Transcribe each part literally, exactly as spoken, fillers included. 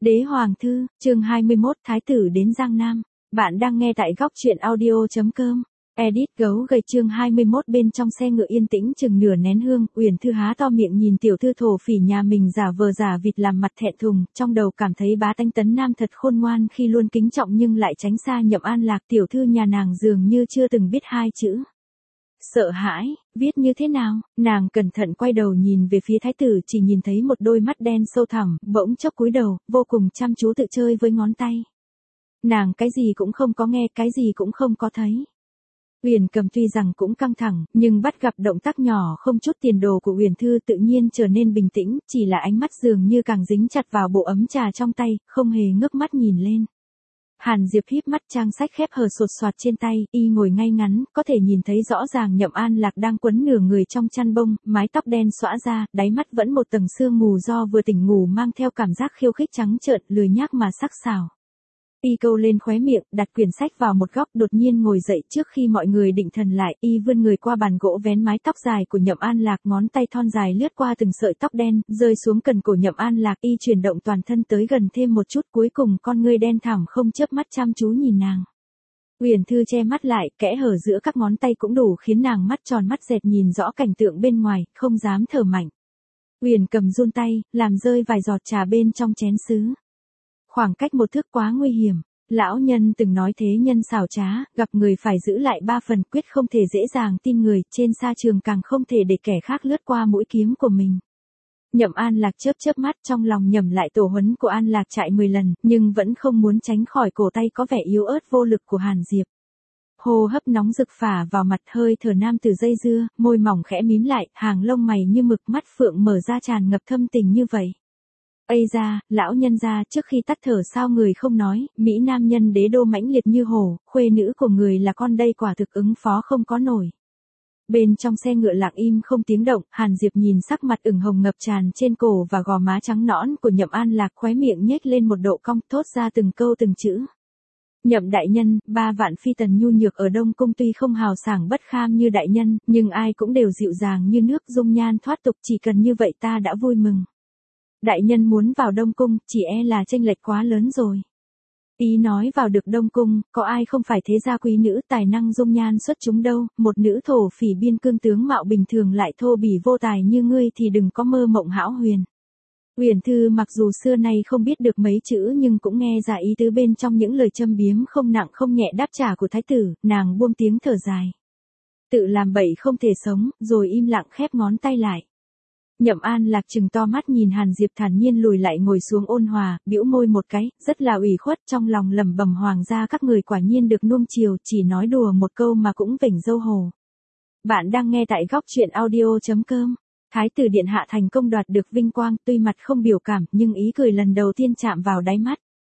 Đế Hoàng Thư, chương hai mươi mốt Thái tử đến Giang Nam. Bạn đang nghe tại góc truyện audio.com. Edit gấu gầy chương hai mươi mốt bên trong xe ngựa yên tĩnh chừng nửa nén hương, Uyển Thư há to miệng nhìn tiểu thư thổ phỉ nhà mình giả vờ giả vịt làm mặt thẹn thùng, trong đầu cảm thấy bá tánh Tấn Nam thật khôn ngoan khi luôn kính trọng nhưng lại tránh xa Nhậm An Lạc, tiểu thư nhà nàng dường như chưa từng biết hai chữ. Sợ hãi, viết như thế nào? Nàng cẩn thận quay đầu nhìn về phía thái tử, chỉ nhìn thấy một đôi mắt đen sâu thẳm, bỗng chốc cúi đầu, vô cùng chăm chú tự chơi với ngón tay. Nàng cái gì cũng không có nghe, cái gì cũng không có thấy. Uyển Cầm tuy rằng cũng căng thẳng, nhưng bắt gặp động tác nhỏ không chút tiền đồ của Uyển Thư tự nhiên trở nên bình tĩnh, chỉ là ánh mắt dường như càng dính chặt vào bộ ấm trà trong tay, không hề ngước mắt nhìn lên. Hàn Diệp híp mắt, trang sách khép hờ sột soạt trên tay, y ngồi ngay ngắn, có thể nhìn thấy rõ ràng Nhậm An Lạc đang quấn nửa người trong chăn bông, mái tóc đen xõa ra, đáy mắt vẫn một tầng sương mù do vừa tỉnh ngủ mang theo cảm giác khiêu khích trắng trợn, lười nhác mà sắc sảo. Y câu lên khóe miệng, đặt quyển sách vào một góc, đột nhiên ngồi dậy trước khi mọi người định thần lại, y vươn người qua bàn gỗ vén mái tóc dài của Nhậm An Lạc, ngón tay thon dài lướt qua từng sợi tóc đen, rơi xuống cần cổ Nhậm An Lạc, y chuyển động toàn thân tới gần thêm một chút, cuối cùng con ngươi đen thẳm không chớp mắt chăm chú nhìn nàng. Uyển Thư che mắt lại, kẽ hở giữa các ngón tay cũng đủ khiến nàng mắt tròn mắt dẹt nhìn rõ cảnh tượng bên ngoài, không dám thở mạnh. Uyển Cầm run tay, làm rơi vài giọt trà bên trong chén sứ. Khoảng cách một thước quá nguy hiểm, lão nhân từng nói thế nhân xảo trá, gặp người phải giữ lại ba phần, quyết không thể dễ dàng tin người, trên sa trường càng không thể để kẻ khác lướt qua mũi kiếm của mình. Nhậm An Lạc chớp chớp mắt, trong lòng nhẩm lại tổ huấn của An Lạc trại mười lần, nhưng vẫn không muốn tránh khỏi cổ tay có vẻ yếu ớt vô lực của Hàn Diệp. Hô hấp nóng rực phả vào mặt, hơi thở nam tử dây dưa, môi mỏng khẽ mím lại, hàng lông mày như mực, mắt phượng mở ra tràn ngập thâm tình như vậy. Ây ra, lão nhân gia, trước khi tắt thở sao người không nói, Mỹ nam nhân đế đô mãnh liệt như hổ, khuê nữ của người là con đây quả thực ứng phó không có nổi. Bên trong xe ngựa lặng im không tiếng động, Hàn Diệp nhìn sắc mặt ửng hồng ngập tràn trên cổ và gò má trắng nõn của Nhậm An Lạc, khóe miệng nhếch lên một độ cong, thốt ra từng câu từng chữ. Nhậm đại nhân, ba vạn phi tần nhu nhược ở Đông Cung tuy không hào sảng bất kham như đại nhân, nhưng ai cũng đều dịu dàng như nước, dung nhan thoát tục, chỉ cần như vậy ta đã vui mừng. Đại nhân muốn vào Đông Cung, chỉ e là chênh lệch quá lớn rồi. Ý nói vào được Đông Cung, có ai không phải thế gia quý nữ tài năng dung nhan xuất chúng đâu, một nữ thổ phỉ biên cương tướng mạo bình thường lại thô bỉ vô tài như ngươi thì đừng có mơ mộng hão huyền. Uyển Thư mặc dù xưa nay không biết được mấy chữ nhưng cũng nghe ra ý tứ bên trong những lời châm biếm không nặng không nhẹ đáp trả của thái tử, nàng buông tiếng thở dài. Tự làm bậy không thể sống, rồi im lặng khép ngón tay lại. Nhậm An Lạc trừng to mắt nhìn Hàn Diệp thản nhiên lùi lại ngồi xuống ôn hòa, bĩu môi một cái, rất là ủy khuất, trong lòng lẩm bẩm hoàng gia các người quả nhiên được nuông chiều, chỉ nói đùa một câu mà cũng vểnh râu hổ. Bạn đang nghe tại góc truyện audio.com. Thái tử điện hạ thành công đoạt được vinh quang, tuy mặt không biểu cảm, nhưng ý cười lần đầu tiên chạm vào đáy mắt.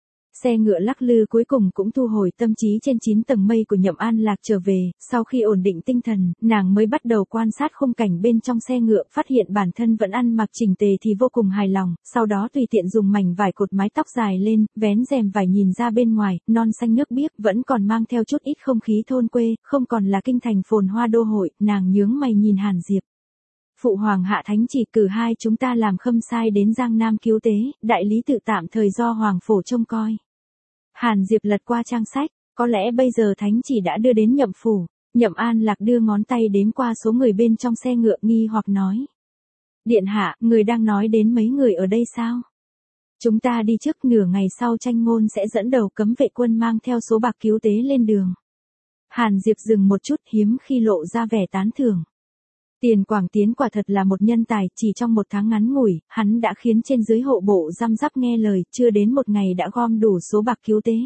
Xe ngựa lắc lư cuối cùng cũng thu hồi tâm trí trên chín tầng mây của Nhậm An Lạc trở về, sau khi ổn định tinh thần, nàng mới bắt đầu quan sát khung cảnh bên trong xe ngựa, phát hiện bản thân vẫn ăn mặc chỉnh tề thì vô cùng hài lòng, sau đó tùy tiện dùng mảnh vải cột mái tóc dài lên, vén rèm vải nhìn ra bên ngoài, non xanh nước biếc, vẫn còn mang theo chút ít không khí thôn quê, không còn là kinh thành phồn hoa đô hội, nàng nhướng mày nhìn Hàn Diệp. Phụ hoàng hạ thánh chỉ cử hai chúng ta làm khâm sai đến Giang Nam cứu tế, đại lý tự tạm thời do hoàng phổ trông coi. Hàn Diệp lật qua trang sách, có lẽ bây giờ thánh chỉ đã đưa đến Nhậm phủ. Nhậm An Lạc đưa ngón tay đếm qua số người bên trong xe ngựa, nghi hoặc nói. Điện hạ, người đang nói đến mấy người ở đây sao? Chúng ta đi trước, nửa ngày sau tranh ngôn sẽ dẫn đầu cấm vệ quân mang theo số bạc cứu tế lên đường. Hàn Diệp dừng một chút, hiếm khi lộ ra vẻ tán thưởng. Tiền Quảng Tiến quả thật là một nhân tài, chỉ trong một tháng ngắn ngủi, hắn đã khiến trên dưới hộ bộ răm rắp nghe lời, chưa đến một ngày đã gom đủ số bạc cứu tế.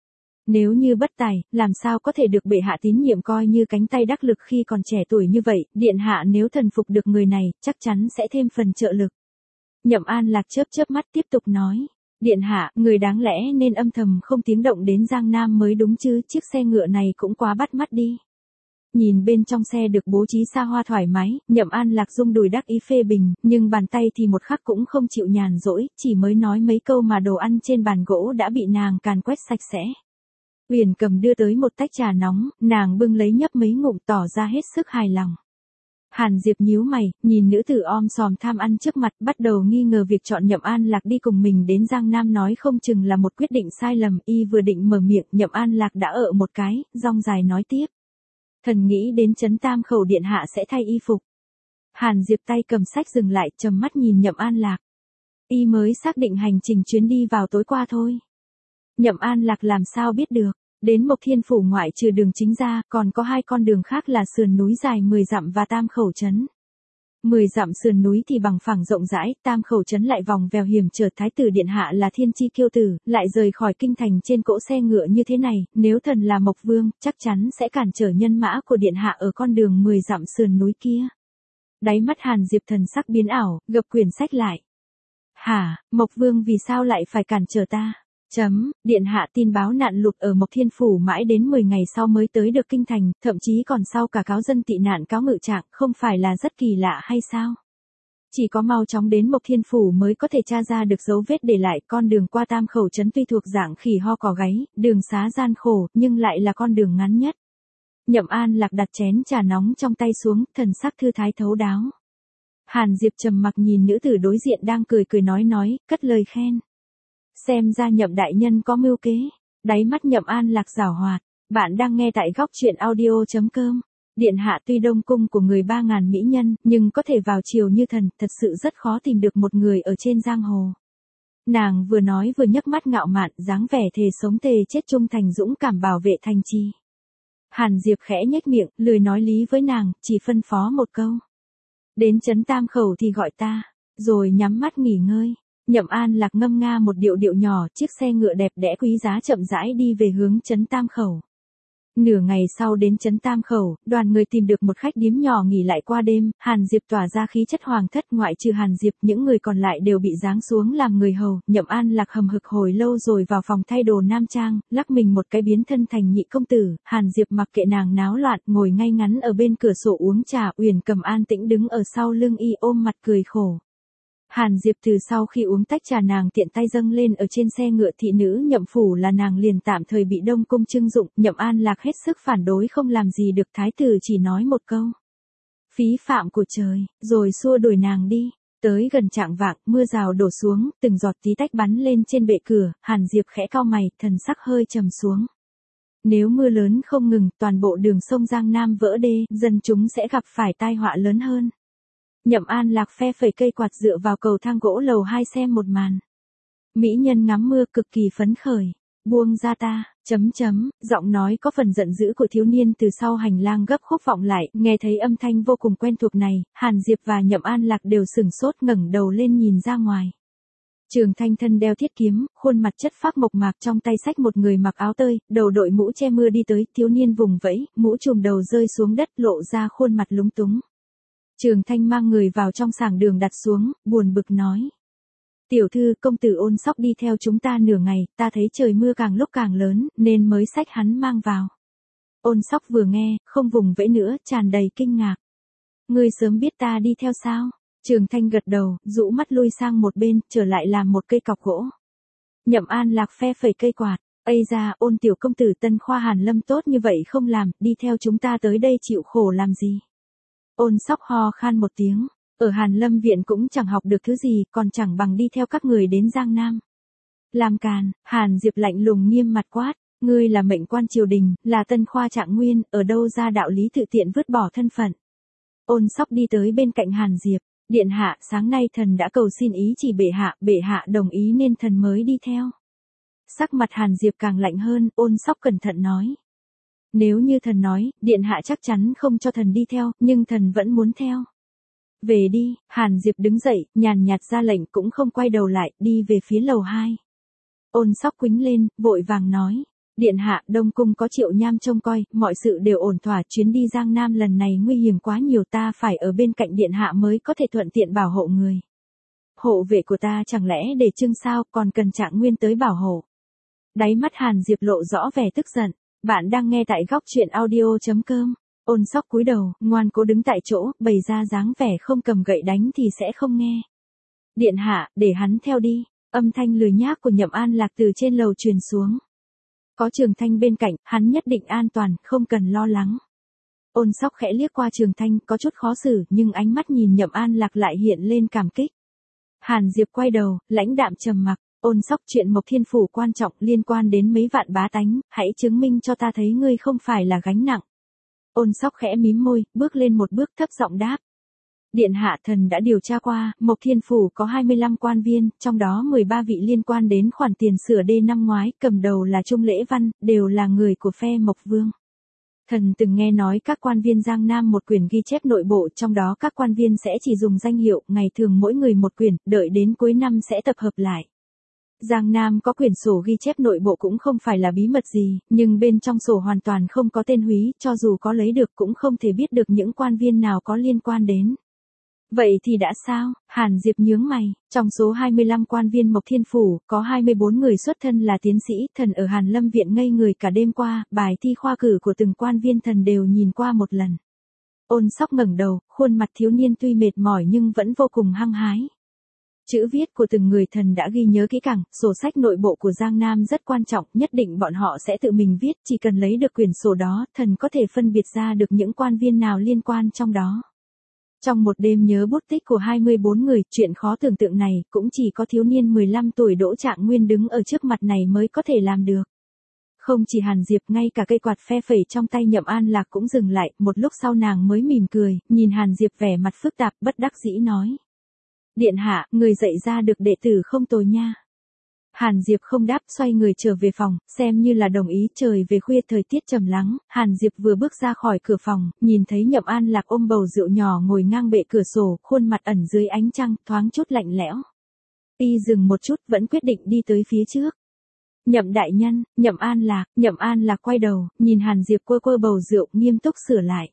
Nếu như bất tài, làm sao có thể được bệ hạ tín nhiệm coi như cánh tay đắc lực khi còn trẻ tuổi như vậy, điện hạ nếu thần phục được người này, chắc chắn sẽ thêm phần trợ lực. Nhậm An Lạc chớp chớp mắt tiếp tục nói, điện hạ, người đáng lẽ nên âm thầm không tiếng động đến Giang Nam mới đúng chứ, chiếc xe ngựa này cũng quá bắt mắt đi. Nhìn bên trong xe được bố trí xa hoa thoải mái, Nhậm An Lạc rung đùi đắc ý phê bình, nhưng bàn tay thì một khắc cũng không chịu nhàn rỗi, chỉ mới nói mấy câu mà đồ ăn trên bàn gỗ đã bị nàng càn quét sạch sẽ. Uyển Cầm đưa tới một tách trà nóng, nàng bưng lấy nhấp mấy ngụm tỏ ra hết sức hài lòng. Hàn Diệp nhíu mày, nhìn nữ tử om sòm tham ăn trước mặt, bắt đầu nghi ngờ việc chọn Nhậm An Lạc đi cùng mình đến Giang Nam nói không chừng là một quyết định sai lầm. Y vừa định mở miệng, Nhậm An Lạc đã ợ một cái, rong dài nói tiếp. Thần nghĩ đến Trấn Tam Khẩu điện hạ sẽ thay y phục. Hàn Diệp tay cầm sách dừng lại, trầm mắt nhìn Nhậm An Lạc. Y mới xác định hành trình chuyến đi vào tối qua thôi. Nhậm An Lạc làm sao biết được, đến Mộc Thiên Phủ ngoại trừ đường chính ra, còn có hai con đường khác là sườn núi dài mười dặm và Tam Khẩu trấn. mười dặm sườn núi thì bằng phẳng rộng rãi, Tam Khẩu trấn lại vòng vèo hiểm trở. Thái tử điện hạ là thiên chi kiêu tử, lại rời khỏi kinh thành trên cỗ xe ngựa như thế này, nếu thần là Mộc Vương, chắc chắn sẽ cản trở nhân mã của điện hạ ở con đường mười dặm sườn núi kia. Đáy mắt Hàn Diệp thần sắc biến ảo, gập quyển sách lại. Hả, Mộc Vương vì sao lại phải cản trở ta? Chấm, điện hạ tin báo nạn lụt ở Mộc Thiên Phủ mãi đến mười ngày sau mới tới được kinh thành, thậm chí còn sau cả cáo dân tị nạn cáo ngự trạng, không phải là rất kỳ lạ hay sao? Chỉ có mau chóng đến Mộc Thiên Phủ mới có thể tra ra được dấu vết để lại. Con đường qua Tam Khẩu trấn tuy thuộc dạng khỉ ho cò gáy, đường xá gian khổ, nhưng lại là con đường ngắn nhất. Nhậm An Lạc đặt chén trà nóng trong tay xuống, thần sắc thư thái thấu đáo. Hàn Diệp trầm mặc nhìn nữ tử đối diện đang cười cười nói nói, cất lời khen. Xem ra Nhậm đại nhân có mưu kế. Đáy mắt Nhậm An Lạc giảo hoạt. Bạn đang nghe tại góc truyện audio chấm com. Điện hạ tuy đông cung của người ba ngàn mỹ nhân, nhưng có thể vào triều như thần, thật sự rất khó tìm được một người ở trên giang hồ. Nàng vừa nói vừa nhấc mắt ngạo mạn, dáng vẻ thề sống thề chết trung thành dũng cảm bảo vệ thành trì. Hàn Diệp khẽ nhếch miệng, lười nói lý với nàng, chỉ phân phó một câu. Đến trấn Tam Khẩu thì gọi ta, rồi nhắm mắt nghỉ ngơi. Nhậm An Lạc ngâm nga một điệu điệu nhỏ, chiếc xe ngựa đẹp đẽ quý giá chậm rãi đi về hướng trấn Tam Khẩu. Nửa ngày sau đến trấn Tam Khẩu, đoàn người tìm được một khách điếm nhỏ nghỉ lại qua đêm. Hàn Diệp tỏa ra khí chất hoàng thất, ngoại trừ Hàn Diệp, những người còn lại đều bị giáng xuống làm người hầu. Nhậm An Lạc hầm hực hồi lâu rồi vào phòng thay đồ nam trang, lắc mình một cái biến thân thành nhị công tử. Hàn Diệp mặc kệ nàng náo loạn, ngồi ngay ngắn ở bên cửa sổ uống trà. Uyển Cầm an tĩnh đứng ở sau lưng y ôm mặt cười khổ. Hàn Diệp từ sau khi uống tách trà nàng tiện tay dâng lên ở trên xe ngựa thị nữ Nhậm Phủ là nàng liền tạm thời bị Đông Cung trưng dụng. Nhậm An Lạc hết sức phản đối không làm gì được, thái tử chỉ nói một câu. Phí phạm của trời, rồi xua đuổi nàng đi. Tới gần chạng vạng, mưa rào đổ xuống, từng giọt tí tách bắn lên trên bệ cửa. Hàn Diệp khẽ cau mày, thần sắc hơi trầm xuống. Nếu mưa lớn không ngừng, toàn bộ đường sông Giang Nam vỡ đê, dân chúng sẽ gặp phải tai họa lớn hơn. Nhậm An Lạc phe phẩy cây quạt dựa vào cầu thang gỗ lầu hai xem một màn. Mỹ nhân ngắm mưa cực kỳ phấn khởi. Buông ra ta, chấm chấm, giọng nói có phần giận dữ của thiếu niên từ sau hành lang gấp khúc vọng lại, nghe thấy âm thanh vô cùng quen thuộc này, Hàn Diệp và Nhậm An Lạc đều sửng sốt ngẩng đầu lên nhìn ra ngoài. Trường Thanh thân đeo thiết kiếm, khuôn mặt chất phác mộc mạc, trong tay xách một người mặc áo tơi, đầu đội mũ che mưa đi tới. Thiếu niên vùng vẫy, mũ trùm đầu rơi xuống đất, lộ ra khuôn mặt lúng túng. Trường Thanh mang người vào trong sàng đường đặt xuống, buồn bực nói. Tiểu thư, công tử Ôn Sóc đi theo chúng ta nửa ngày, ta thấy trời mưa càng lúc càng lớn, nên mới xách hắn mang vào. Ôn Sóc vừa nghe, không vùng vẫy nữa, tràn đầy kinh ngạc. Ngươi sớm biết ta đi theo sao? Trường Thanh gật đầu, rũ mắt lui sang một bên, trở lại làm một cây cọc gỗ. Nhậm An Lạc phe phẩy cây quạt. Ây ra, Ôn tiểu công tử Tân Khoa Hàn Lâm tốt như vậy không làm, đi theo chúng ta tới đây chịu khổ làm gì? Ôn Sóc ho khan một tiếng, ở Hàn Lâm viện cũng chẳng học được thứ gì, còn chẳng bằng đi theo các người đến Giang Nam. Làm càn, Hàn Diệp lạnh lùng nghiêm mặt quát, ngươi là mệnh quan triều đình, là Tân Khoa trạng nguyên, ở đâu ra đạo lý tự tiện vứt bỏ thân phận. Ôn Sóc đi tới bên cạnh Hàn Diệp, điện hạ, sáng nay thần đã cầu xin ý chỉ bệ hạ, bệ hạ đồng ý nên thần mới đi theo. Sắc mặt Hàn Diệp càng lạnh hơn, Ôn Sóc cẩn thận nói. Nếu như thần nói, điện hạ chắc chắn không cho thần đi theo, nhưng thần vẫn muốn theo. Về đi, Hàn Diệp đứng dậy, nhàn nhạt ra lệnh cũng không quay đầu lại, đi về phía lầu hai. Ôn Sóc quĩnh lên, vội vàng nói. Điện hạ, Đông Cung có Triệu Nham trông coi, mọi sự đều ổn thỏa, chuyến đi Giang Nam lần này nguy hiểm quá nhiều, ta phải ở bên cạnh điện hạ mới có thể thuận tiện bảo hộ người. Hộ vệ của ta chẳng lẽ để trưng sao, còn cần trạng nguyên tới bảo hộ. Đáy mắt Hàn Diệp lộ rõ vẻ tức giận. Bạn đang nghe tại góc truyện audio chấm com. Ôn Sóc cúi đầu, ngoan cố đứng tại chỗ, bày ra dáng vẻ không cầm gậy đánh thì sẽ không nghe. Điện hạ, để hắn theo đi. Âm thanh lười nhác của Nhậm An Lạc từ trên lầu truyền xuống. Có Trường Thanh bên cạnh, hắn nhất định an toàn, không cần lo lắng. Ôn Sóc khẽ liếc qua Trường Thanh, có chút khó xử, nhưng ánh mắt nhìn Nhậm An Lạc lại hiện lên cảm kích. Hàn Diệp quay đầu, lãnh đạm trầm mặc. Ôn Sóc, chuyện Mộc Thiên Phủ quan trọng, liên quan đến mấy vạn bá tánh, hãy chứng minh cho ta thấy ngươi không phải là gánh nặng. Ôn Sóc khẽ mím môi, bước lên một bước, thấp giọng đáp. Điện hạ, thần đã điều tra qua, Mộc Thiên Phủ có hai mươi lăm quan viên, trong đó mười ba vị liên quan đến khoản tiền sửa đê năm ngoái, cầm đầu là Trung Lễ Văn, đều là người của phe Mộc Vương. Thần từng nghe nói các quan viên Giang Nam một quyển ghi chép nội bộ, trong đó các quan viên sẽ chỉ dùng danh hiệu, ngày thường mỗi người một quyển, đợi đến cuối năm sẽ tập hợp lại. Giang Nam có quyển sổ ghi chép nội bộ cũng không phải là bí mật gì, nhưng bên trong sổ hoàn toàn không có tên húy, cho dù có lấy được cũng không thể biết được những quan viên nào có liên quan đến. Vậy thì đã sao? Hàn Diệp nhướng mày, trong số hai mươi lăm quan viên Mộc Thiên Phủ, có hai mươi bốn người xuất thân là tiến sĩ, thần ở Hàn Lâm Viện ngây người cả đêm qua, bài thi khoa cử của từng quan viên thần đều nhìn qua một lần. Ôn Sóc ngẩng đầu, khuôn mặt thiếu niên tuy mệt mỏi nhưng vẫn vô cùng hăng hái. Chữ viết của từng người thần đã ghi nhớ kỹ càng, sổ sách nội bộ của Giang Nam rất quan trọng, nhất định bọn họ sẽ tự mình viết, chỉ cần lấy được quyển sổ đó, thần có thể phân biệt ra được những quan viên nào liên quan trong đó. Trong một đêm nhớ bút tích của hai mươi bốn người, chuyện khó tưởng tượng này, cũng chỉ có thiếu niên mười lăm tuổi Đỗ Trạng Nguyên đứng ở trước mặt này mới có thể làm được. Không chỉ Hàn Diệp, ngay cả cây quạt phe phẩy trong tay Nhậm An Lạc cũng dừng lại, một lúc sau nàng mới mỉm cười, nhìn Hàn Diệp vẻ mặt phức tạp, bất đắc dĩ nói. Điện hạ, người dạy ra được đệ tử không tồi nha. Hàn Diệp không đáp, xoay người trở về phòng, xem như là đồng ý. Trời về khuya, thời tiết trầm lắng, Hàn Diệp vừa bước ra khỏi cửa phòng, nhìn thấy Nhậm An Lạc ôm bầu rượu nhỏ ngồi ngang bệ cửa sổ, khuôn mặt ẩn dưới ánh trăng, thoáng chút lạnh lẽo. Y dừng một chút, vẫn quyết định đi tới phía trước. Nhậm đại nhân, Nhậm An Lạc, Nhậm An Lạc quay đầu, nhìn Hàn Diệp quơ quơ bầu rượu, nghiêm túc sửa lại.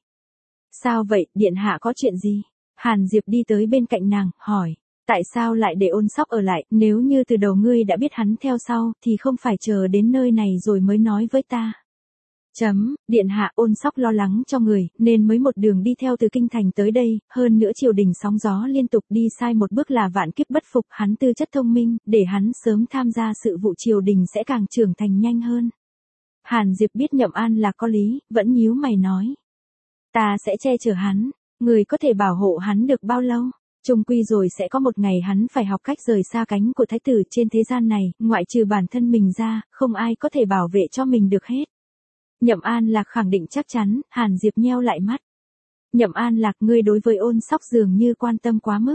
Sao vậy, điện hạ có chuyện gì? Hàn Diệp đi tới bên cạnh nàng, hỏi. Tại sao lại để Ôn Sóc ở lại, nếu như từ đầu ngươi đã biết hắn theo sau, thì không phải chờ đến nơi này rồi mới nói với ta. Chấm, điện hạ, Ôn Sóc lo lắng cho người, nên mới một đường đi theo từ kinh thành tới đây, hơn nữa triều đình sóng gió liên tục, đi sai một bước là vạn kiếp bất phục, hắn tư chất thông minh, để hắn sớm tham gia sự vụ triều đình sẽ càng trưởng thành nhanh hơn. Hàn Diệp biết Nhậm An là có lý, vẫn nhíu mày nói. Ta sẽ che chở hắn, người có thể bảo hộ hắn được bao lâu? Chung quy rồi sẽ có một ngày hắn phải học cách rời xa cánh của thái tử, trên thế gian này, ngoại trừ bản thân mình ra, không ai có thể bảo vệ cho mình được hết. Nhậm An Lạc khẳng định chắc chắn, Hàn Diệp nheo lại mắt. Nhậm An Lạc, ngươi đối với Ôn Sóc dường như quan tâm quá mức.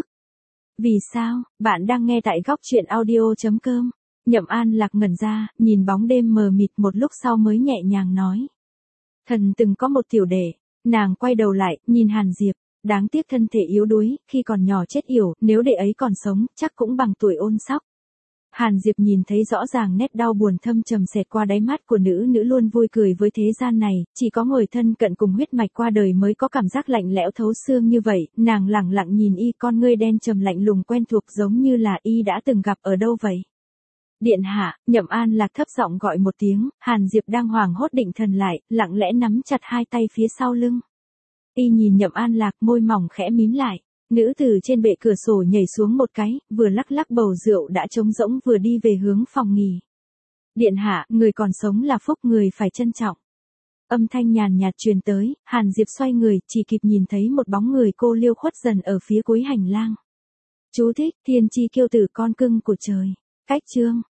Vì sao? Bạn đang nghe tại góc truyện audio chấm com. Nhậm An Lạc ngẩn ra, nhìn bóng đêm mờ mịt, một lúc sau mới nhẹ nhàng nói. Thần từng có một tiểu đệ. Nàng quay đầu lại, nhìn Hàn Diệp. Đáng tiếc thân thể yếu đuối, khi còn nhỏ chết yểu, nếu đệ ấy còn sống, chắc cũng bằng tuổi Ôn Sóc. Hàn Diệp nhìn thấy rõ ràng nét đau buồn thâm trầm xẹt qua đáy mắt của nữ nữ luôn vui cười với thế gian này, chỉ có người thân cận cùng huyết mạch qua đời mới có cảm giác lạnh lẽo thấu xương như vậy. Nàng lẳng lặng nhìn y, con ngươi đen trầm lạnh lùng quen thuộc, giống như là y đã từng gặp ở đâu vậy. Điện hạ, Nhậm An Lạc thấp giọng gọi một tiếng, Hàn Diệp đang hoảng hốt định thần lại, lặng lẽ nắm chặt hai tay phía sau lưng. Y nhìn Nhậm An Lạc, môi mỏng khẽ mím lại. Nữ từ trên bệ cửa sổ nhảy xuống một cái, vừa lắc lắc bầu rượu đã trống rỗng vừa đi về hướng phòng nghỉ. Điện hạ, người còn sống là phúc, người phải trân trọng. Âm thanh nhàn nhạt truyền tới, Hàn Diệp xoay người, chỉ kịp nhìn thấy một bóng người cô liêu khuất dần ở phía cuối hành lang. Chú thích, thiên chi kiêu tử con cưng của trời. Cách chương.